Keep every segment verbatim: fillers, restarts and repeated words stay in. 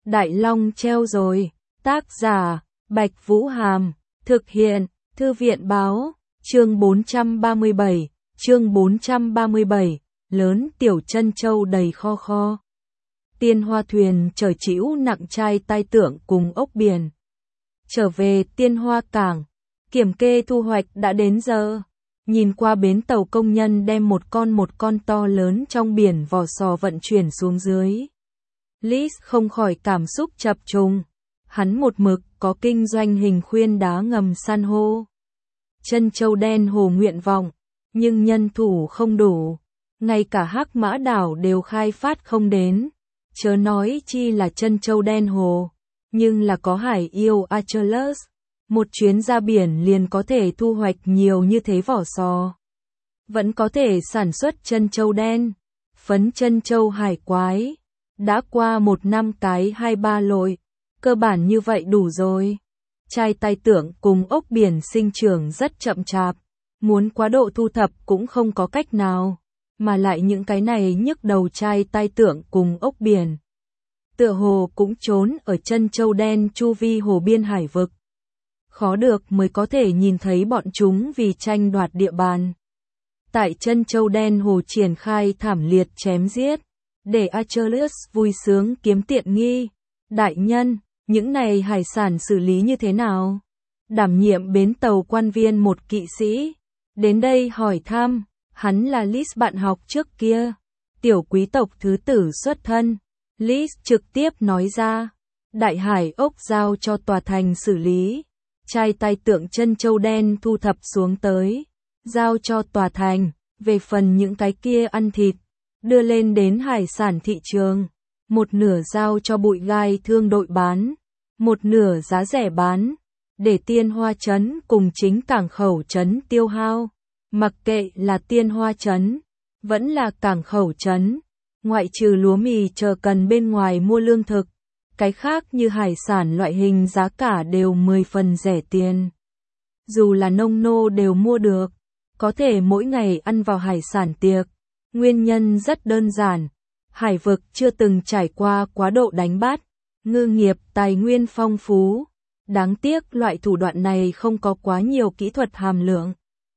Đại Long treo rồi, tác giả, Bạch Vũ Hàm, thực hiện, Thư viện báo, chương bốn trăm ba mươi bảy, chương bốn trăm ba mươi bảy, lớn tiểu chân châu đầy kho kho. Tiên Hoa thuyền chở trĩu nặng trai tai tượng cùng ốc biển. Trở về Tiên Hoa cảng, kiểm kê thu hoạch đã đến giờ. Nhìn qua bến tàu công nhân đem một con một con to lớn trong biển vỏ sò vận chuyển xuống dưới. Liz không khỏi cảm xúc chập trùng. Hắn một mực có kinh doanh hình khuyên đá ngầm san hô. Chân châu đen hồ nguyện vọng, nhưng nhân thủ không đủ. Ngay cả Hắc Mã đảo đều khai phát không đến. Chớ nói chi là chân châu đen hồ. Nhưng là có hải yêu Achilles. Một chuyến ra biển liền có thể thu hoạch nhiều như thế vỏ sò. Vẫn có thể sản xuất chân châu đen. Phấn chân châu hải quái. Đã qua một năm cái hai ba lội. Cơ bản như vậy đủ rồi. Trai tai tượng cùng ốc biển sinh trưởng rất chậm chạp. Muốn quá độ thu thập cũng không có cách nào. Mà lại những cái này nhức đầu trai tai tượng cùng ốc biển. Tựa hồ cũng trốn ở chân châu đen chu vi hồ biên hải vực. Khó được mới có thể nhìn thấy bọn chúng vì tranh đoạt địa bàn. Tại chân châu đen hồ triển khai thảm liệt chém giết. Để Achilles vui sướng kiếm tiện nghi. Đại nhân, những này hải sản xử lý như thế nào? Đảm nhiệm bến tàu quan viên một kỵ sĩ. Đến đây hỏi thăm, hắn là Liz bạn học trước kia. Tiểu quý tộc thứ tử xuất thân. Liz trực tiếp nói ra. Đại hải ốc giao cho tòa thành xử lý. Trai tai tượng chân châu đen thu thập xuống tới. Giao cho tòa thành. Về phần những cái kia ăn thịt. Đưa lên đến hải sản thị trường. Một nửa giao cho bụi gai thương đội bán. Một nửa giá rẻ bán. Để Tiên Hoa trấn cùng chính cảng khẩu trấn tiêu hao. Mặc kệ là Tiên Hoa trấn. Vẫn là cảng khẩu trấn. Ngoại trừ lúa mì chờ cần bên ngoài mua lương thực. Cái khác như hải sản loại hình giá cả đều mười phần rẻ tiền. Dù là nông nô đều mua được. Có thể mỗi ngày ăn vào hải sản tiệc. Nguyên nhân rất đơn giản. Hải vực chưa từng trải qua quá độ đánh bắt. Ngư nghiệp tài nguyên phong phú. Đáng tiếc loại thủ đoạn này không có quá nhiều kỹ thuật hàm lượng.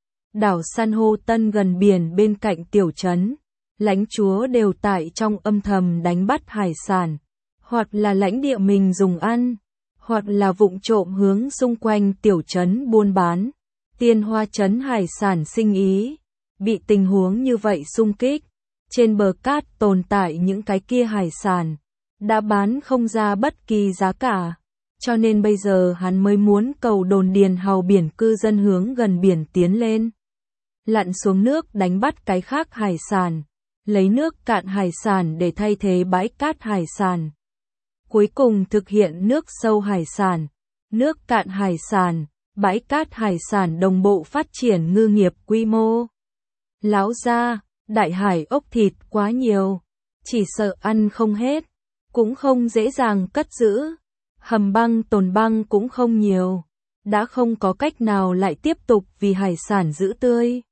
Đảo san hô Tân gần biển bên cạnh tiểu trấn. Lãnh chúa đều tại trong âm thầm đánh bắt hải sản. Hoặc là lãnh địa mình dùng ăn. Hoặc là vụng trộm hướng xung quanh tiểu trấn buôn bán. Tiên Hoa trấn hải sản sinh ý. Bị tình huống như vậy xung kích. Trên bờ cát tồn tại những cái kia hải sản. Đã bán không ra bất kỳ giá cả. Cho nên bây giờ hắn mới muốn cầu đồn điền hào biển cư dân hướng gần biển tiến lên. Lặn xuống nước đánh bắt cái khác hải sản. Lấy nước cạn hải sản để thay thế bãi cát hải sản. Cuối cùng thực hiện nước sâu hải sản. Nước cạn hải sản. Bãi cát hải sản đồng bộ phát triển ngư nghiệp quy mô. Lão gia, đại hải ốc thịt quá nhiều. Chỉ sợ ăn không hết. Cũng không dễ dàng cất giữ. Hầm băng tồn băng cũng không nhiều. Đã không có cách nào lại tiếp tục vì hải sản giữ tươi.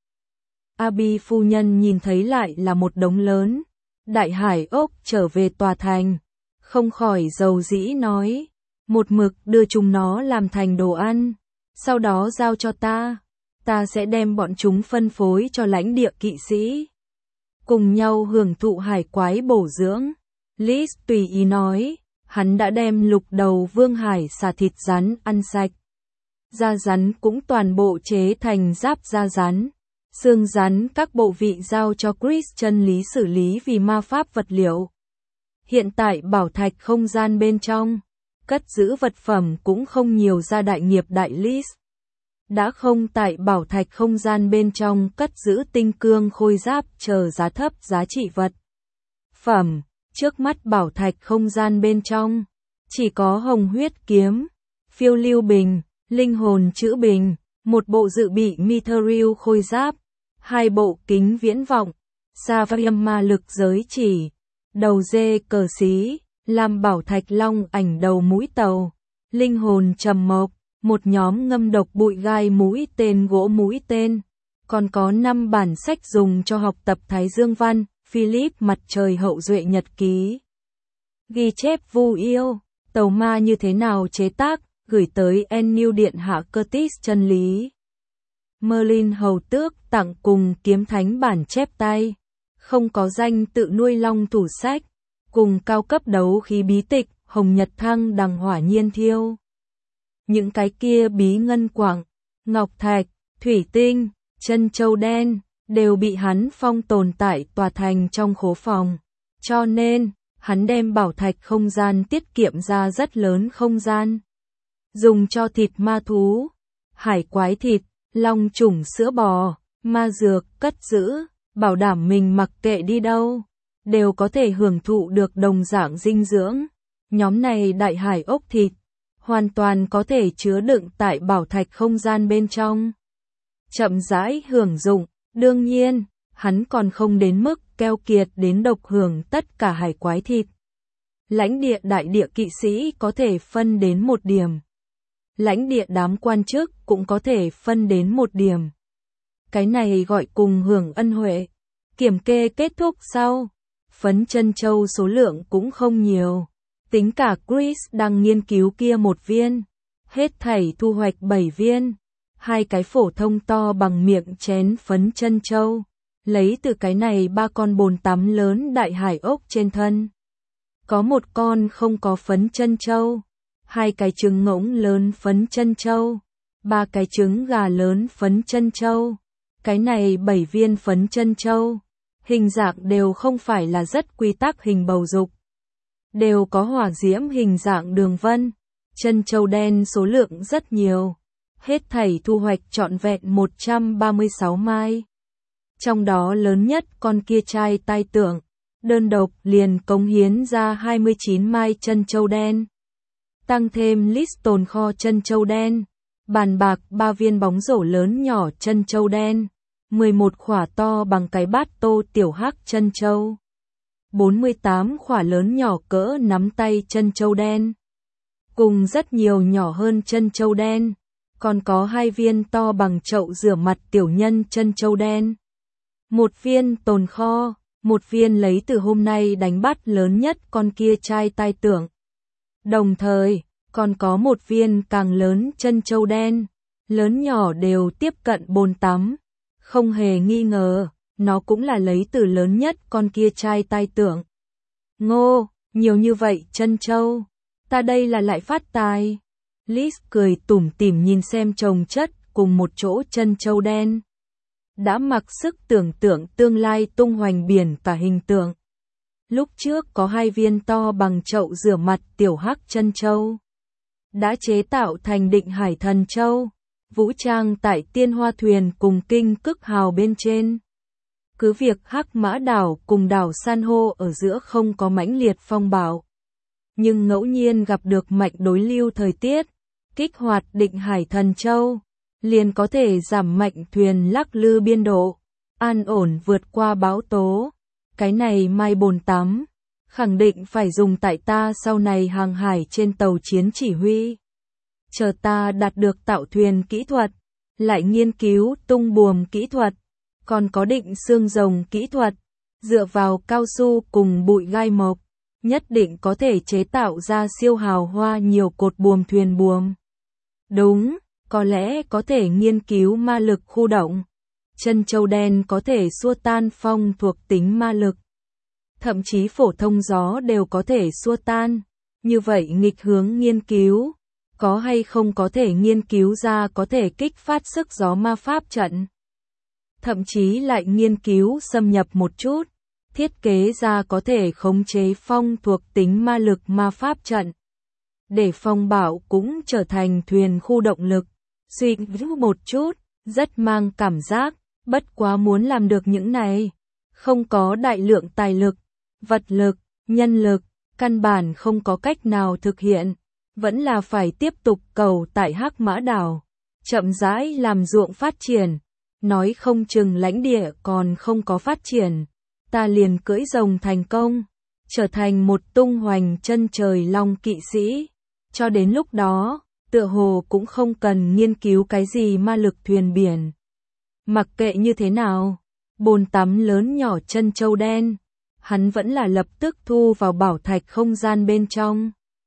Abi phu nhân nhìn thấy lại là một đống lớn. Đại hải ốc trở về tòa thành. Không khỏi dầu dĩ nói. Một mực đưa chúng nó làm thành đồ ăn. Sau đó giao cho ta. Ta sẽ đem bọn chúng phân phối cho lãnh địa kỵ sĩ. Cùng nhau hưởng thụ hải quái bổ dưỡng. Liz tùy ý nói. Hắn đã đem lục đầu vương hải xà thịt rắn ăn sạch. Da rắn cũng toàn bộ chế thành giáp da rắn. Xương rắn các bộ vị giao cho Christian Lý xử lý vì ma pháp vật liệu. Hiện tại bảo thạch không gian bên trong. Cất giữ vật phẩm cũng không nhiều ra đại nghiệp đại Liz. Đã không tại bảo thạch không gian bên trong cất giữ tinh cương khôi giáp chờ giá thấp giá trị vật. Phẩm, trước mắt bảo thạch không gian bên trong. Chỉ có hồng huyết kiếm, phiêu lưu bình, linh hồn chữ bình, một bộ dự bị mithril khôi giáp, hai bộ kính viễn vọng, Savarium ma lực giới chỉ, đầu dê cờ xí, làm bảo thạch long ảnh đầu mũi tàu, linh hồn trầm mộc, một nhóm ngâm độc bụi gai mũi tên gỗ mũi tên. Còn có năm bản sách dùng cho học tập Thái Dương Văn, Philip mặt trời hậu duệ nhật ký. Ghi chép vu yêu, Tàu ma như thế nào chế tác, gửi tới Ennew điện hạ Curtis chân lý. Merlin hầu tước tặng cùng kiếm thánh bản chép tay, không có danh tự nuôi long thủ sách, cùng cao cấp đấu khí bí tịch, hồng nhật thăng đằng hỏa nhiên thiêu. Những cái kia bí ngân quặng, ngọc thạch, thủy tinh, chân châu đen, đều bị hắn phong tồn tại tòa thành trong khố phòng. Cho nên, hắn đem bảo thạch không gian tiết kiệm ra rất lớn không gian. Dùng cho thịt ma thú, hải quái thịt, long trùng sữa bò, ma dược, cất giữ, bảo đảm mình mặc kệ đi đâu, đều có thể hưởng thụ được đồng dạng dinh dưỡng. Nhóm này đại hải ốc thịt, hoàn toàn có thể chứa đựng tại bảo thạch không gian bên trong. Chậm rãi hưởng dụng, đương nhiên, hắn còn không đến mức keo kiệt đến độc hưởng tất cả hải quái thịt. Lãnh địa đại địa kỵ sĩ có thể phân đến một điểm. Lãnh địa đám quan chức cũng có thể phân đến một điểm. Cái này gọi cùng hưởng ân huệ. Kiểm kê kết thúc sau, phấn chân châu số lượng cũng không nhiều. Tính cả Chris đang nghiên cứu kia một viên, hết thảy thu hoạch bảy viên, hai cái phổ thông to bằng miệng chén phấn chân châu, lấy từ cái này ba con bồn tắm lớn đại hải ốc trên thân. Có một con không có phấn chân châu, hai cái trứng ngỗng lớn phấn chân châu, ba cái trứng gà lớn phấn chân châu, cái này bảy viên phấn chân châu, hình dạng đều không phải là rất quy tắc hình bầu dục. Đều có hỏa diễm hình dạng đường vân, chân châu đen số lượng rất nhiều, hết thảy thu hoạch trọn vẹn một trăm ba mươi sáu mai. Trong đó lớn nhất con kia trai tai tượng, đơn độc liền cống hiến ra hai mươi chín mai chân châu đen. Tăng thêm list tồn kho chân châu đen, bàn bạc ba viên bóng rổ lớn nhỏ chân châu đen, mười một khỏa to bằng cái bát tô tiểu hắc chân châu. bốn mươi tám khỏa lớn nhỏ cỡ nắm tay chân châu đen, cùng rất nhiều nhỏ hơn chân châu đen, còn có hai viên to bằng chậu rửa mặt tiểu nhân chân châu đen. Một viên tồn kho, một viên lấy từ hôm nay đánh bắt lớn nhất con kia trai tai tượng. Đồng thời, còn có một viên càng lớn chân châu đen, lớn nhỏ đều tiếp cận bồn tắm, không hề nghi ngờ. Nó cũng là lấy từ lớn nhất con kia trai tai tượng. Ngô, nhiều như vậy chân châu, ta đây là lại phát tài. Liz cười tủm tỉm nhìn xem chồng chất cùng một chỗ chân châu đen. Đã mặc sức tưởng tượng tương lai tung hoành biển cả hình tượng. Lúc trước có hai viên to bằng chậu rửa mặt tiểu hắc chân châu. Đã chế tạo thành định hải thần châu, vũ trang tại tiên hoa thuyền cùng kinh cức hào bên trên. Cứ việc Hắc Mã đảo cùng đảo San hô ở giữa không có mãnh liệt phong bạo, nhưng ngẫu nhiên gặp được mạnh đối lưu thời tiết, kích hoạt định hải thần châu, liền có thể giảm mạnh thuyền lắc lư biên độ, an ổn vượt qua bão tố. Cái này mai bồn tắm, khẳng định phải dùng tại ta sau này hàng hải trên tàu chiến chỉ huy. Chờ ta đạt được tạo thuyền kỹ thuật, lại nghiên cứu tung buồm kỹ thuật, còn có định xương rồng kỹ thuật, dựa vào cao su cùng bụi gai mộc, nhất định có thể chế tạo ra siêu hào hoa nhiều cột buồm thuyền buồm. Đúng, có lẽ có thể nghiên cứu ma lực khu động. Chân châu đen có thể xua tan phong thuộc tính ma lực. Thậm chí phổ thông gió đều có thể xua tan. Như vậy nghịch hướng nghiên cứu, có hay không có thể nghiên cứu ra có thể kích phát sức gió ma pháp trận. Thậm chí lại nghiên cứu xâm nhập một chút, thiết kế ra có thể khống chế phong thuộc tính ma lực ma pháp trận. Để phong bạo cũng trở thành thuyền khu động lực. Suy nghĩ một chút, rất mang cảm giác, bất quá muốn làm được những này. Không có đại lượng tài lực, vật lực, nhân lực, căn bản không có cách nào thực hiện. Vẫn là phải tiếp tục cầu tại Hắc Mã đảo, chậm rãi làm ruộng phát triển. Nói không chừng lãnh địa còn không có phát triển, ta liền cưỡi rồng thành công, trở thành một tung hoành chân trời long kỵ sĩ. Cho đến lúc đó, tựa hồ cũng không cần nghiên cứu cái gì ma lực thuyền biển. Mặc kệ như thế nào, bồn tắm lớn nhỏ chân châu đen, hắn vẫn là lập tức thu vào bảo thạch không gian bên trong.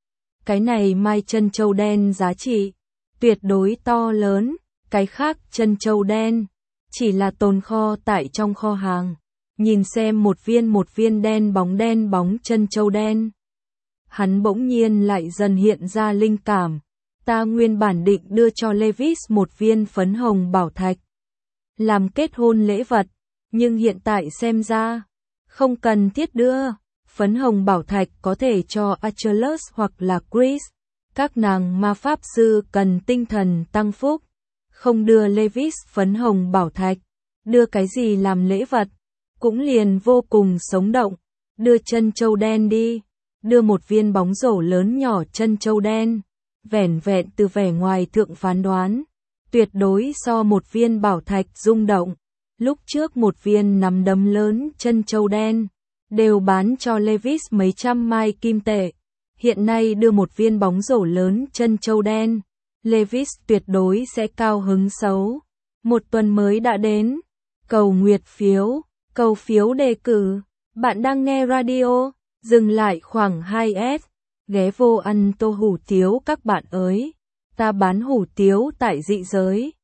Cái này mai trân châu đen giá trị tuyệt đối to lớn, cái khác trân châu đen chỉ là tồn kho tại trong kho hàng. Nhìn xem một viên một viên đen bóng đen bóng trân châu đen. Hắn bỗng nhiên lại dần hiện ra linh cảm. Ta nguyên bản định đưa cho Levis một viên phấn hồng bảo thạch làm kết hôn lễ vật, nhưng hiện tại xem ra không cần thiết đưa. Phấn hồng bảo thạch có thể cho Achilles hoặc là Chris. Các nàng ma pháp sư cần tinh thần tăng phúc. Không đưa Levis phấn hồng bảo thạch, đưa cái gì làm lễ vật, cũng liền vô cùng sống động. Đưa trân châu đen đi, đưa một viên bóng rổ lớn nhỏ trân châu đen. Vẻn vẹn từ vẻ ngoài thượng phán đoán, tuyệt đối so một viên bảo thạch rung động. Lúc trước một viên nắm đấm lớn trân châu đen đều bán cho Levis mấy trăm mai kim tệ. Hiện nay đưa một viên bóng rổ lớn trân châu đen, Levis tuyệt đối sẽ cao hứng xấu. Một tuần mới đã đến. Cầu nguyệt phiếu, cầu phiếu đề cử. Bạn đang nghe radio, dừng lại khoảng hai s. Ghé vô ăn tô hủ tiếu các bạn ơi. Ta bán hủ tiếu tại dị giới.